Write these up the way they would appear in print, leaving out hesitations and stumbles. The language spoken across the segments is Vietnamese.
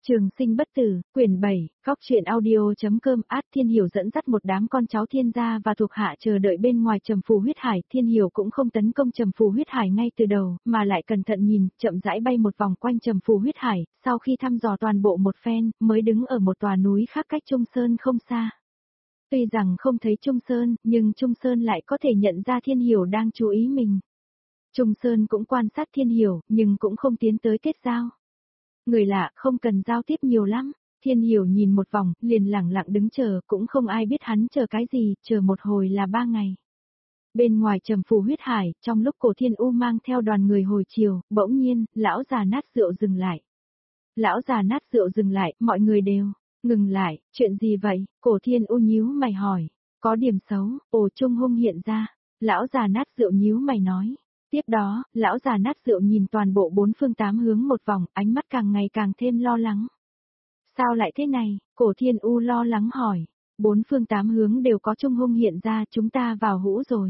Trường sinh bất tử, quyển 7, góc truyện audio.com. Thiên Hiểu dẫn dắt một đám con cháu Thiên gia và thuộc hạ chờ đợi bên ngoài Trầm Phù huyết hải. Thiên Hiểu cũng không tấn công Trầm Phù huyết hải ngay từ đầu, mà lại cẩn thận nhìn, chậm rãi bay một vòng quanh Trầm Phù huyết hải, sau khi thăm dò toàn bộ một phen, mới đứng ở một tòa núi khác cách Trung Sơn không xa. Tuy rằng không thấy Trung Sơn, nhưng Trung Sơn lại có thể nhận ra Thiên Hiểu đang chú ý mình. Trung Sơn cũng quan sát Thiên Hiểu, nhưng cũng không tiến tới kết giao. Người lạ không cần giao tiếp nhiều lắm, Thiên Hiểu nhìn một vòng, liền lẳng lặng đứng chờ, cũng không ai biết hắn chờ cái gì, chờ một hồi là 3 ngày. Bên ngoài Trầm Phù huyết hải, trong lúc Cổ Thiên U mang theo đoàn người hồi chiều, bỗng nhiên, lão già nát rượu dừng lại. Lão già nát rượu dừng lại, mọi người đều ngừng lại, chuyện gì vậy? Cổ Thiên U nhíu mày hỏi, có điểm xấu, ồ Trung Hung hiện ra. Lão già nát rượu nhíu mày nói. Tiếp đó, lão già nát rượu nhìn toàn bộ 4 phương 8 hướng một vòng, ánh mắt càng ngày càng thêm lo lắng. Sao lại thế này? Cổ Thiên U lo lắng hỏi. 4 phương 8 hướng đều có Trung Hung hiện ra, chúng ta vào hũ rồi.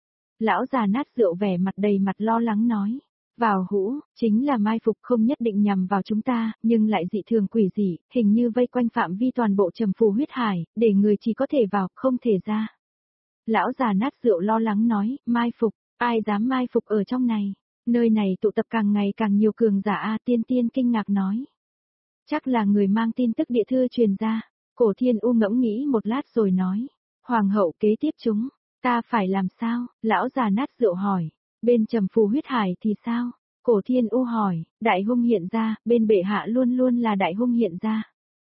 Lão già nát rượu vẻ mặt đầy mặt lo lắng nói. Vào hũ, chính là mai phục không nhất định nhằm vào chúng ta, nhưng lại dị thường quỷ dị, hình như vây quanh phạm vi toàn bộ Trầm Phù huyết hải, để người chỉ có thể vào, không thể ra. Lão già nát rượu lo lắng nói, mai phục. Ai dám mai phục ở trong này? Nơi này tụ tập càng ngày càng nhiều cường giả A Tiên Tiên kinh ngạc nói. Chắc là người mang tin tức địa thư truyền ra. Cổ Thiên U ngẫm nghĩ một lát rồi nói. Hoàng hậu kế tiếp chúng, ta phải làm sao? Lão già nát rượu hỏi. Bên Trầm Phù huyết hải thì sao? Cổ Thiên U hỏi. Đại hung hiện ra, bên bệ hạ luôn luôn là đại hung hiện ra.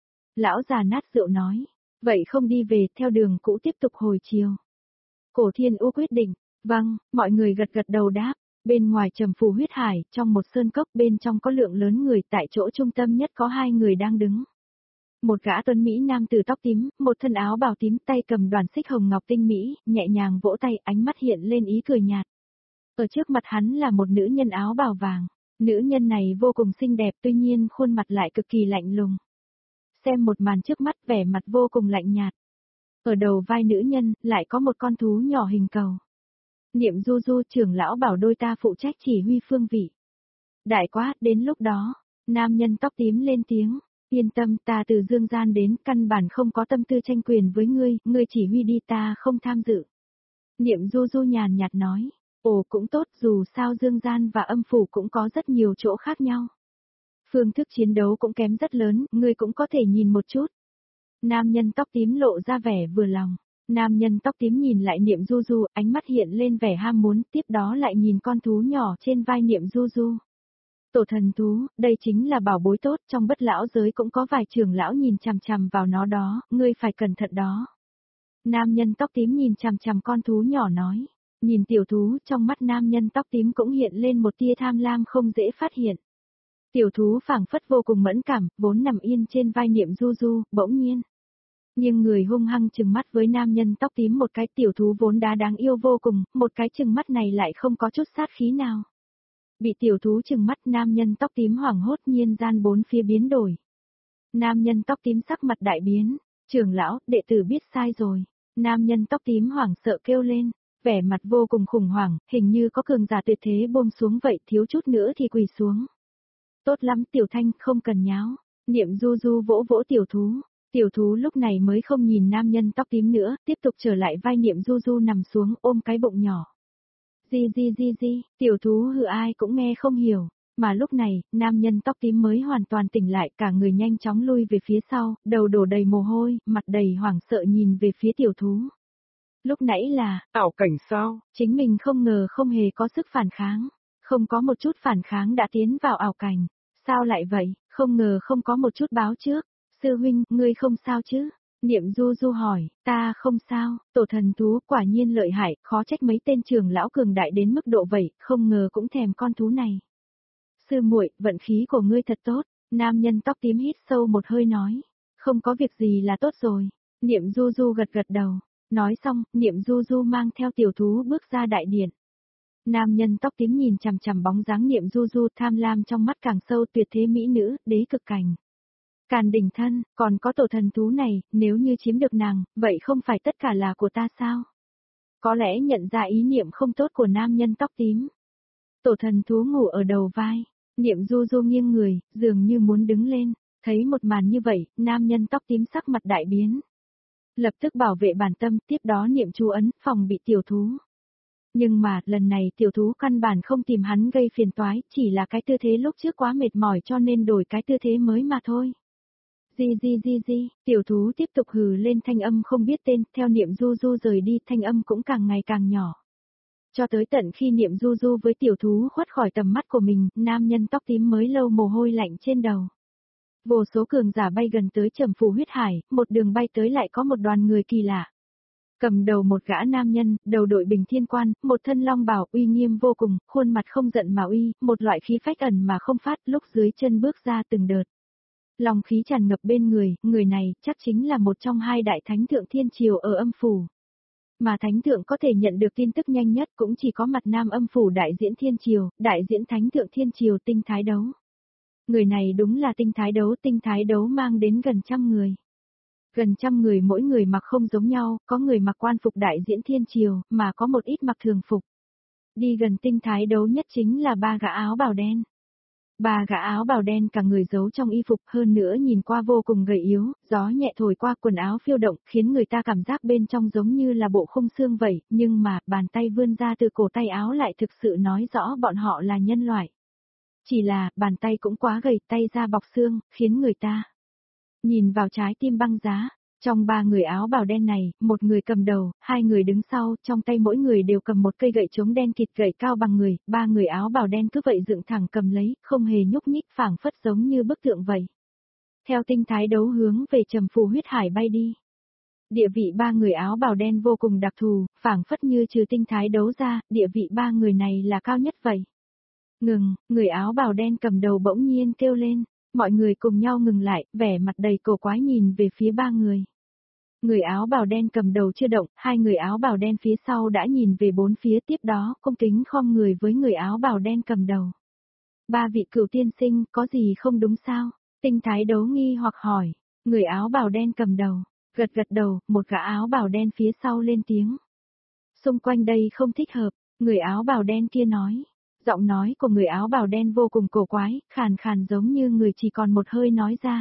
Lão già nát rượu nói. Vậy không đi về, theo đường cũ tiếp tục hồi chiều. Cổ Thiên U quyết định. Vâng, mọi người gật gật đầu đáp. Bên ngoài Trầm Phù huyết hải, trong một sơn cốc bên trong có lượng lớn người, tại chỗ trung tâm nhất có 2 người đang đứng. Một gã tuấn Mỹ nam tử tóc tím, một thân áo bào tím, tay cầm đoàn xích hồng ngọc tinh mỹ, nhẹ nhàng vỗ tay, ánh mắt hiện lên ý cười nhạt. Ở trước mặt hắn là một nữ nhân áo bào vàng. Nữ nhân này vô cùng xinh đẹp, tuy nhiên khuôn mặt lại cực kỳ lạnh lùng. Xem một màn trước mắt, vẻ mặt vô cùng lạnh nhạt. Ở đầu vai nữ nhân, lại có một con thú nhỏ hình cầu. Niệm Du Du trưởng lão bảo đôi ta phụ trách chỉ huy phương vị. Đại quá, đến lúc đó, nam nhân tóc tím lên tiếng, yên tâm, ta từ dương gian đến, căn bản không có tâm tư tranh quyền với ngươi chỉ huy đi, ta không tham dự. Niệm Du Du nhàn nhạt nói, ồ cũng tốt, dù sao dương gian và âm phủ cũng có rất nhiều chỗ khác nhau. Phương thức chiến đấu cũng kém rất lớn, ngươi cũng có thể nhìn một chút. Nam nhân tóc tím lộ ra vẻ vừa lòng. Nam nhân tóc tím nhìn lại Niệm Du Du, ánh mắt hiện lên vẻ ham muốn, tiếp đó lại nhìn con thú nhỏ trên vai Niệm Du Du. Tổ thần thú, đây chính là bảo bối tốt, trong Bất lão giới cũng có vài trưởng lão nhìn chằm chằm vào nó đó, ngươi phải cẩn thận đó. Nam nhân tóc tím nhìn chằm chằm con thú nhỏ nói, nhìn tiểu thú, trong mắt nam nhân tóc tím cũng hiện lên một tia tham lam không dễ phát hiện. Tiểu thú phảng phất vô cùng mẫn cảm, vốn nằm yên trên vai Niệm Du Du, bỗng nhiên. Nhưng người hung hăng trừng mắt với nam nhân tóc tím một cái, tiểu thú vốn đáng yêu vô cùng, một cái trừng mắt này lại không có chút sát khí nào. Bị tiểu thú trừng mắt, nam nhân tóc tím hoảng hốt, nhiên gian bốn phía biến đổi. Nam nhân tóc tím sắc mặt đại biến, trưởng lão, đệ tử biết sai rồi. Nam nhân tóc tím hoảng sợ kêu lên, vẻ mặt vô cùng khủng hoảng, hình như có cường giả tuyệt thế buông xuống vậy, thiếu chút nữa thì quỳ xuống. Tốt lắm Tiểu Thanh, không cần nháo. Niệm Du Du vỗ vỗ tiểu thú. Tiểu thú lúc này mới không nhìn nam nhân tóc tím nữa, tiếp tục trở lại vai Niệm Du Du nằm xuống ôm cái bụng nhỏ. Di, tiểu thú hừ ai cũng nghe không hiểu, mà lúc này, nam nhân tóc tím mới hoàn toàn tỉnh lại, cả người nhanh chóng lui về phía sau, đầu đổ đầy mồ hôi, mặt đầy hoảng sợ nhìn về phía tiểu thú. Lúc nãy là, ảo cảnh sao? Chính mình không ngờ không hề có sức phản kháng, không có một chút phản kháng đã tiến vào ảo cảnh, sao lại vậy, không ngờ không có một chút báo trước. Sư huynh, ngươi không sao chứ? Niệm Du Du hỏi, ta không sao, tổ thần thú quả nhiên lợi hại, khó trách mấy tên trưởng lão cường đại đến mức độ vậy, không ngờ cũng thèm con thú này. Sư muội, vận khí của ngươi thật tốt, nam nhân tóc tím hít sâu một hơi nói, không có việc gì là tốt rồi. Niệm Du Du gật gật đầu, nói xong, Niệm Du Du mang theo tiểu thú bước ra đại điện. Nam nhân tóc tím nhìn chằm chằm bóng dáng Niệm Du Du, tham lam trong mắt càng sâu, tuyệt thế mỹ nữ, đế cực cảnh. Càn đỉnh thân, còn có tổ thần thú này, nếu như chiếm được nàng, vậy không phải tất cả là của ta sao? Có lẽ nhận ra ý niệm không tốt của nam nhân tóc tím. Tổ thần thú ngủ ở đầu vai, Niệm Du Du nghiêng người, dường như muốn đứng lên. Thấy một màn như vậy, nam nhân tóc tím sắc mặt đại biến. Lập tức bảo vệ bản tâm, tiếp đó niệm chú ấn, phòng bị tiểu thú. Nhưng mà, lần này tiểu thú căn bản không tìm hắn gây phiền toái, chỉ là cái tư thế lúc trước quá mệt mỏi cho nên đổi cái tư thế mới mà thôi. Di, tiểu thú tiếp tục hừ lên thanh âm không biết tên, theo niệm du du rời đi, thanh âm cũng càng ngày càng nhỏ. Cho tới tận khi niệm du du với tiểu thú khuất khỏi tầm mắt của mình, nam nhân tóc tím mới lâu mồ hôi lạnh trên đầu. Vô số cường giả bay gần tới Trầm Phù huyết hải, một đường bay tới lại có một đoàn người kỳ lạ. Cầm đầu một gã nam nhân, đầu đội bình thiên quan, một thân long bào uy nghiêm vô cùng, khuôn mặt không giận mà uy, một loại khí phách ẩn mà không phát, lúc dưới chân bước ra từng đợt. Lòng khí tràn ngập bên người này chắc chính là một trong hai đại thánh thượng thiên triều ở âm phủ. Mà thánh thượng có thể nhận được tin tức nhanh nhất cũng chỉ có mặt nam âm phủ đại diễn thiên triều, đại diễn thánh thượng thiên triều Tinh Thái Đấu. Người này đúng là Tinh Thái Đấu mang đến gần trăm người. Gần trăm người mỗi người mặc không giống nhau, có người mặc quan phục đại diễn thiên triều, mà có một ít mặc thường phục. Đi gần Tinh Thái Đấu nhất chính là ba gã áo bào đen. Ba gã áo bào đen cả người giấu trong y phục hơn nữa nhìn qua vô cùng gầy yếu, gió nhẹ thổi qua quần áo phiêu động khiến người ta cảm giác bên trong giống như là bộ khung xương vậy, nhưng mà bàn tay vươn ra từ cổ tay áo lại thực sự nói rõ bọn họ là nhân loại. Chỉ là bàn tay cũng quá gầy, tay ra bọc xương, khiến người ta nhìn vào trái tim băng giá. Trong ba người áo bào đen này, một người cầm đầu, hai người đứng sau, trong tay mỗi người đều cầm một cây gậy chống đen kịt gậy cao bằng người, ba người áo bào đen cứ vậy dựng thẳng cầm lấy, không hề nhúc nhích phảng phất giống như bức tượng vậy. Theo Tinh Thái Đấu hướng về Trầm Phù huyết hải bay đi. Địa vị ba người áo bào đen vô cùng đặc thù, phảng phất như trừ Tinh Thái Đấu ra, địa vị ba người này là cao nhất vậy. Ngừng, người áo bào đen cầm đầu bỗng nhiên kêu lên. Mọi người cùng nhau ngừng lại, vẻ mặt đầy cổ quái nhìn về phía ba người. Người áo bào đen cầm đầu chưa động, hai người áo bào đen phía sau đã nhìn về bốn phía tiếp đó, cung kính khom người với người áo bào đen cầm đầu. Ba vị cửu tiên sinh, có gì không đúng sao? Tinh Thái Đấu nghi hoặc hỏi. Người áo bào đen cầm đầu, gật đầu, một gã áo bào đen phía sau lên tiếng. Xung quanh đây không thích hợp, người áo bào đen kia nói. Giọng nói của người áo bào đen vô cùng cổ quái, khàn khàn giống như người chỉ còn một hơi nói ra.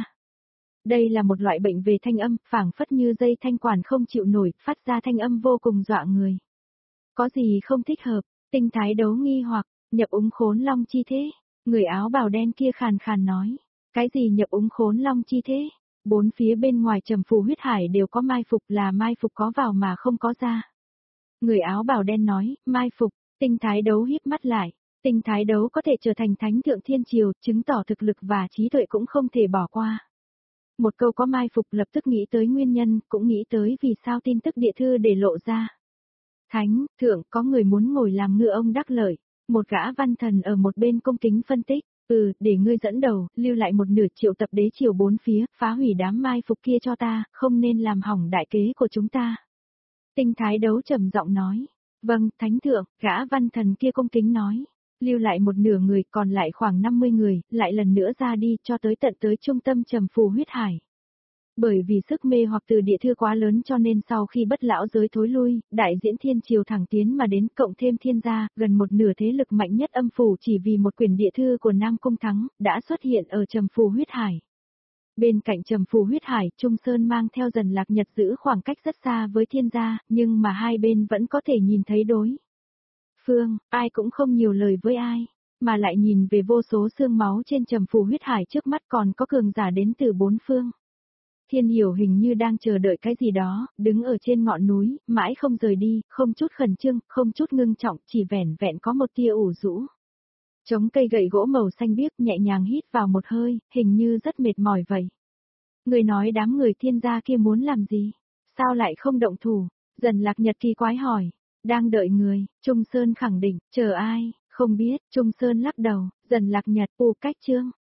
Đây là một loại bệnh về thanh âm, phảng phất như dây thanh quản không chịu nổi, phát ra thanh âm vô cùng dọa người. Có gì không thích hợp? Tinh Thái Đấu nghi hoặc, nhập úng khốn long chi thế? Người áo bào đen kia khàn khàn nói. Cái gì nhập úng khốn long chi thế? Bốn phía bên ngoài Trầm Phù huyết hải đều có mai phục, là mai phục có vào mà không có ra. Người áo bào đen nói, mai phục. Tinh Thái Đấu híp mắt lại. Tinh Thái Đấu có thể trở thành thánh thượng thiên triều, chứng tỏ thực lực và trí tuệ cũng không thể bỏ qua. Một câu có mai phục lập tức nghĩ tới nguyên nhân, cũng nghĩ tới vì sao tin tức địa thư để lộ ra. Thánh, thượng, có người muốn ngồi làm ngựa ông đắc lợi. Một gã văn thần ở một bên cung kính phân tích, để ngươi dẫn đầu, lưu lại một nửa triệu tập đế triều bốn phía, phá hủy đám mai phục kia cho ta, không nên làm hỏng đại kế của chúng ta. Tinh Thái Đấu trầm giọng nói, vâng, thánh thượng, gã văn thần kia cung kính nói. Lưu lại một nửa người, còn lại khoảng 50 người, lại lần nữa ra đi, cho tới tận tới trung tâm Trầm Phù huyết hải. Bởi vì sức mê hoặc từ địa thư quá lớn cho nên sau khi bất lão giới thối lui, đại diễn thiên triều thẳng tiến mà đến cộng thêm thiên gia, gần một nửa thế lực mạnh nhất âm phủ chỉ vì một quyển địa thư của Nam Cung Thắng, đã xuất hiện ở Trầm Phù huyết hải. Bên cạnh Trầm Phù huyết hải, Trung Sơn mang theo Dần Lạc Nhật giữ khoảng cách rất xa với thiên gia, nhưng mà hai bên vẫn có thể nhìn thấy đối phương, ai cũng không nhiều lời với ai, mà lại nhìn về vô số xương máu trên Trầm Phù huyết hải trước mắt còn có cường giả đến từ bốn phương. Thiên Hiểu hình như đang chờ đợi cái gì đó, đứng ở trên ngọn núi, mãi không rời đi, không chút khẩn trương, không chút ngưng trọng, chỉ vẻn vẹn có một tia ủ rũ. Chống cây gậy gỗ màu xanh biếc nhẹ nhàng hít vào một hơi, hình như rất mệt mỏi vậy. Người nói đám người thiên gia kia muốn làm gì? Sao lại không động thủ? Dần Lạc Nhật kỳ quái hỏi. Đang đợi người, Trung Sơn khẳng định, chờ ai, không biết, Trung Sơn lắc đầu, Dần Lạc Nhật, cách chương.